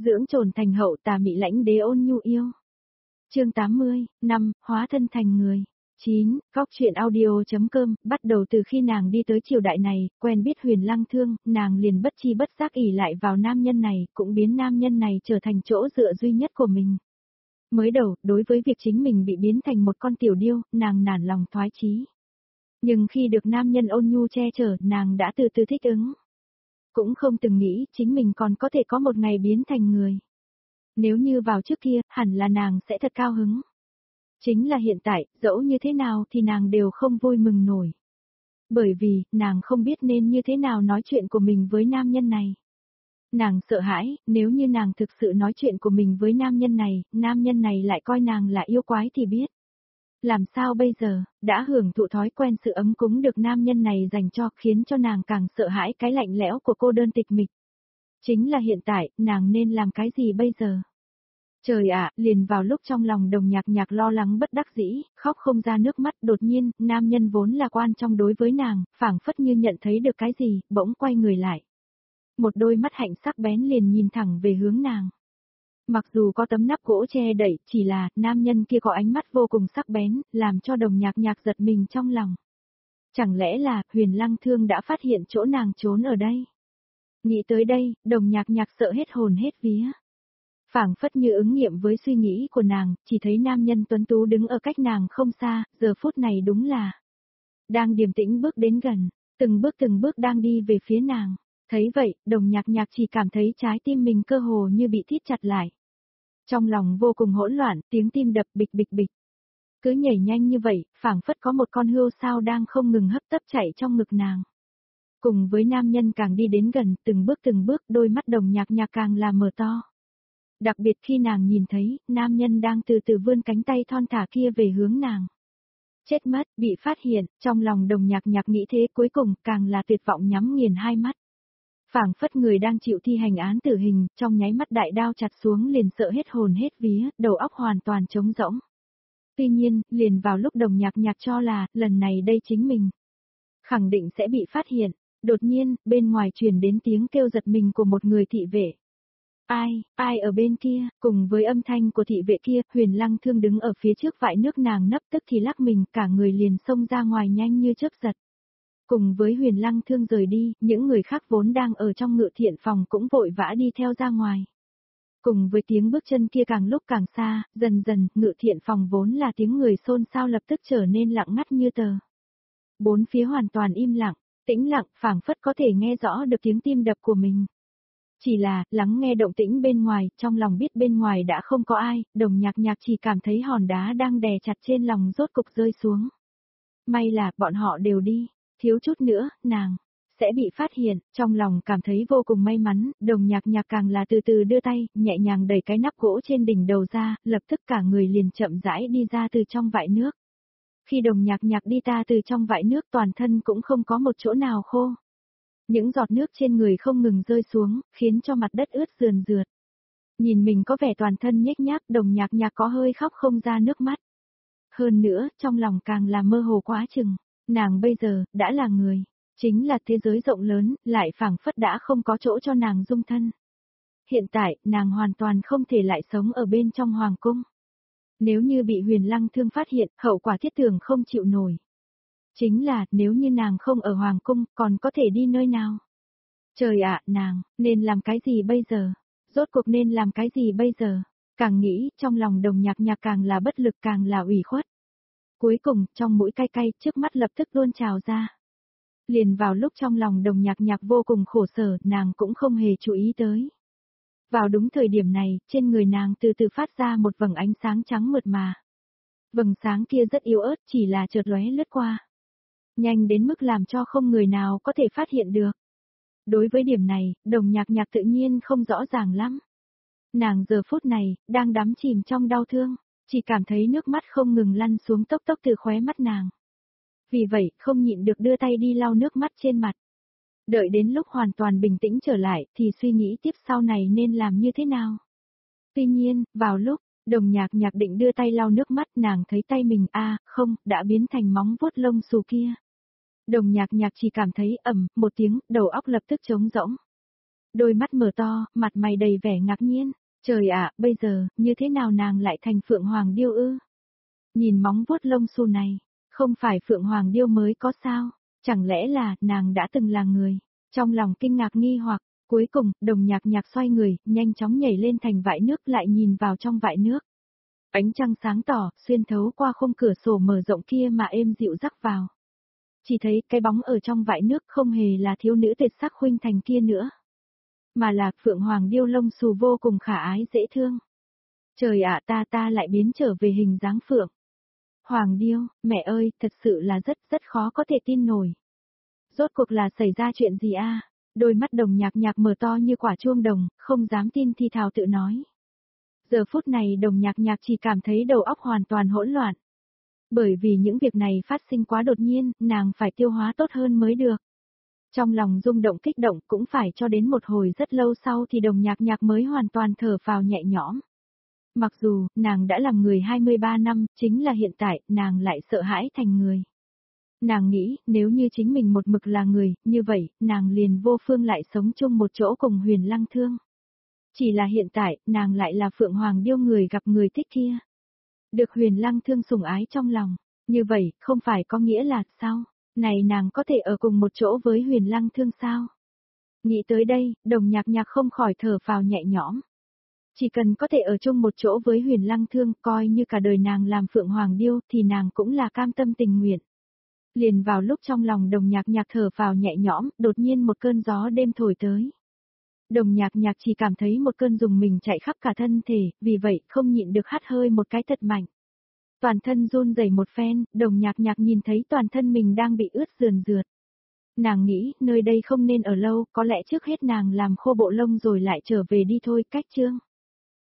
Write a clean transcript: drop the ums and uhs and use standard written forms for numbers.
dưỡng trồn thành hậu tà mị lãnh đế ôn nhu yêu. Chương 80, năm, hóa thân thành người. 9, góc chuyện audio.com, bắt đầu từ khi nàng đi tới triều đại này, quen biết Huyền Lăng Thương, nàng liền bất chi bất giác ỷ lại vào nam nhân này, cũng biến nam nhân này trở thành chỗ dựa duy nhất của mình. Mới đầu, đối với việc chính mình bị biến thành một con tiểu điêu, nàng nản lòng thoái chí. Nhưng khi được nam nhân ôn nhu che chở, nàng đã từ từ thích ứng. Cũng không từng nghĩ chính mình còn có thể có một ngày biến thành người. Nếu như vào trước kia, hẳn là nàng sẽ thật cao hứng. Chính là hiện tại, dẫu như thế nào thì nàng đều không vui mừng nổi. Bởi vì, nàng không biết nên như thế nào nói chuyện của mình với nam nhân này. Nàng sợ hãi, nếu như nàng thực sự nói chuyện của mình với nam nhân này lại coi nàng là yêu quái thì biết. Làm sao bây giờ, đã hưởng thụ thói quen sự ấm cúng được nam nhân này dành cho, khiến cho nàng càng sợ hãi cái lạnh lẽo của cô đơn tịch mịch. Chính là hiện tại, nàng nên làm cái gì bây giờ? Trời ạ, liền vào lúc trong lòng Đồng Nhạc Nhạc lo lắng bất đắc dĩ, khóc không ra nước mắt, đột nhiên, nam nhân vốn là quan trọng đối với nàng, phảng phất như nhận thấy được cái gì, bỗng quay người lại. Một đôi mắt hạnh sắc bén liền nhìn thẳng về hướng nàng. Mặc dù có tấm nắp gỗ che đậy, chỉ là, nam nhân kia có ánh mắt vô cùng sắc bén, làm cho Đồng Nhạc Nhạc giật mình trong lòng. Chẳng lẽ là, Huyền Lăng Thương đã phát hiện chỗ nàng trốn ở đây? Nghĩ tới đây, Đồng Nhạc Nhạc sợ hết hồn hết vía. Phảng phất như ứng nghiệm với suy nghĩ của nàng, chỉ thấy nam nhân tuấn tú đứng ở cách nàng không xa, giờ phút này đúng là đang điềm tĩnh bước đến gần, từng bước đang đi về phía nàng. Thấy vậy, Đồng Nhạc Nhạc chỉ cảm thấy trái tim mình cơ hồ như bị thít chặt lại. Trong lòng vô cùng hỗn loạn, tiếng tim đập bịch bịch bịch. Cứ nhảy nhanh như vậy, phảng phất có một con hươu sao đang không ngừng hấp tấp chạy trong ngực nàng. Cùng với nam nhân càng đi đến gần, từng bước, đôi mắt Đồng Nhạc Nhạc càng là mở to. Đặc biệt khi nàng nhìn thấy, nam nhân đang từ từ vươn cánh tay thon thả kia về hướng nàng. Chết mất, bị phát hiện, trong lòng Đồng Nhạc Nhạc nghĩ thế, cuối cùng, càng là tuyệt vọng nhắm nghiền hai mắt. Phảng phất người đang chịu thi hành án tử hình, trong nháy mắt đại đao chặt xuống liền sợ hết hồn hết vía, đầu óc hoàn toàn trống rỗng. Tuy nhiên, liền vào lúc Đồng Nhạc Nhạc cho là, lần này đây chính mình khẳng định sẽ bị phát hiện, đột nhiên, bên ngoài truyền đến tiếng kêu giật mình của một người thị vệ. Ai ở bên kia, cùng với âm thanh của thị vệ kia, Huyền Lăng Thương đứng ở phía trước vại nước nàng nấp tức thì lắc mình, cả người liền xông ra ngoài nhanh như chớp giật. Cùng với Huyền Lăng Thương rời đi, những người khác vốn đang ở trong ngự thiện phòng cũng vội vã đi theo ra ngoài. Cùng với tiếng bước chân kia càng lúc càng xa, dần dần, ngự thiện phòng vốn là tiếng người xôn xao lập tức trở nên lặng ngắt như tờ. Bốn phía hoàn toàn im lặng, tĩnh lặng, phảng phất có thể nghe rõ được tiếng tim đập của mình. Chỉ là, lắng nghe động tĩnh bên ngoài, trong lòng biết bên ngoài đã không có ai, Đồng Nhạc Nhạc chỉ cảm thấy hòn đá đang đè chặt trên lòng rốt cục rơi xuống. May là, bọn họ đều đi, thiếu chút nữa, nàng sẽ bị phát hiện, trong lòng cảm thấy vô cùng may mắn, Đồng Nhạc Nhạc càng là từ từ đưa tay, nhẹ nhàng đẩy cái nắp gỗ trên đỉnh đầu ra, lập tức cả người liền chậm rãi đi ra từ trong vại nước. Khi Đồng Nhạc Nhạc đi ta từ trong vại nước toàn thân cũng không có một chỗ nào khô. Những giọt nước trên người không ngừng rơi xuống, khiến cho mặt đất ướt rườn rượt. Nhìn mình có vẻ toàn thân nhếch nhác, Đồng Nhạc Nhạc có hơi khóc không ra nước mắt. Hơn nữa, trong lòng càng là mơ hồ quá chừng, nàng bây giờ, đã là người, chính là thế giới rộng lớn, lại phảng phất đã không có chỗ cho nàng dung thân. Hiện tại, nàng hoàn toàn không thể lại sống ở bên trong hoàng cung. Nếu như bị Huyền Lăng Thương phát hiện, hậu quả thiết tưởng không chịu nổi. Chính là, nếu như nàng không ở hoàng cung, còn có thể đi nơi nào? Trời ạ, nàng, nên làm cái gì bây giờ? Rốt cuộc nên làm cái gì bây giờ? Càng nghĩ, trong lòng Đồng Nhạc Nhạc càng là bất lực càng là ủy khuất. Cuối cùng, trong mũi cay cay, trước mắt lập tức luôn trào ra. Liền vào lúc trong lòng Đồng Nhạc Nhạc vô cùng khổ sở, nàng cũng không hề chú ý tới. Vào đúng thời điểm này, trên người nàng từ từ phát ra một vầng ánh sáng trắng mượt mà. Vầng sáng kia rất yếu ớt, chỉ là chợt lóe lướt qua. Nhanh đến mức làm cho không người nào có thể phát hiện được. Đối với điểm này, Đồng Nhạc Nhạc tự nhiên không rõ ràng lắm. Nàng giờ phút này, đang đắm chìm trong đau thương, chỉ cảm thấy nước mắt không ngừng lăn xuống tốc tốc từ khóe mắt nàng. Vì vậy, không nhịn được đưa tay đi lau nước mắt trên mặt. Đợi đến lúc hoàn toàn bình tĩnh trở lại, thì suy nghĩ tiếp sau này nên làm như thế nào. Tuy nhiên, vào lúc, Đồng Nhạc Nhạc định đưa tay lau nước mắt, nàng thấy tay mình không, đã biến thành móng vuốt lông xù kia. Đồng Nhạc Nhạc chỉ cảm thấy ầm một tiếng, đầu óc lập tức trống rỗng. Đôi mắt mở to, mặt mày đầy vẻ ngạc nhiên. Trời ạ, bây giờ, như thế nào nàng lại thành Phượng Hoàng Điêu ư? Nhìn móng vuốt lông xù này, không phải Phượng Hoàng Điêu mới có sao? Chẳng lẽ là, nàng đã từng là người? Trong lòng kinh ngạc nghi hoặc, cuối cùng, Đồng Nhạc Nhạc xoay người, nhanh chóng nhảy lên thành vại nước lại nhìn vào trong vại nước. Ánh trăng sáng tỏ, xuyên thấu qua khung cửa sổ mở rộng kia mà êm dịu rắc vào. Chỉ thấy cái bóng ở trong vại nước không hề là thiếu nữ tuyệt sắc khuynh thành kia nữa. Mà là Phượng Hoàng Điêu lông xù vô cùng khả ái dễ thương. Trời ạ, ta lại biến trở về hình dáng Phượng Hoàng Điêu, mẹ ơi, thật sự là rất khó có thể tin nổi. Rốt cuộc là xảy ra chuyện gì a? Đôi mắt Đồng Nhạc Nhạc mở to như quả chuông đồng, không dám tin thì thào tự nói. Giờ phút này Đồng Nhạc Nhạc chỉ cảm thấy đầu óc hoàn toàn hỗn loạn. Bởi vì những việc này phát sinh quá đột nhiên, nàng phải tiêu hóa tốt hơn mới được. Trong lòng rung động kích động cũng phải cho đến một hồi rất lâu sau thì Đồng Nhạc Nhạc mới hoàn toàn thở phào nhẹ nhõm. Mặc dù, nàng đã làm người 23 năm, chính là hiện tại, nàng lại sợ hãi thành người. Nàng nghĩ, nếu như chính mình một mực là người, như vậy, nàng liền vô phương lại sống chung một chỗ cùng Huyền Lăng Thương. Chỉ là hiện tại, nàng lại là Phượng Hoàng Điêu người gặp người thích kia. Được Huyền Lăng Thương sủng ái trong lòng, như vậy, không phải có nghĩa là, sao? Này nàng có thể ở cùng một chỗ với Huyền Lăng Thương sao? Nghĩ tới đây, Đồng Nhạc Nhạc không khỏi thở phào nhẹ nhõm. Chỉ cần có thể ở chung một chỗ với Huyền Lăng Thương, coi như cả đời nàng làm Phượng Hoàng Điêu thì nàng cũng là cam tâm tình nguyện. Liền vào lúc trong lòng Đồng Nhạc Nhạc thở phào nhẹ nhõm, đột nhiên một cơn gió đêm thổi tới. Đồng Nhạc Nhạc chỉ cảm thấy một cơn rùng mình chạy khắp cả thân thể, vì vậy không nhịn được hắt hơi một cái thật mạnh. Toàn thân run rẩy một phen, Đồng Nhạc Nhạc nhìn thấy toàn thân mình đang bị ướt rườn rượt. Nàng nghĩ, nơi đây không nên ở lâu, có lẽ trước hết nàng làm khô bộ lông rồi lại trở về đi thôi, cách chương.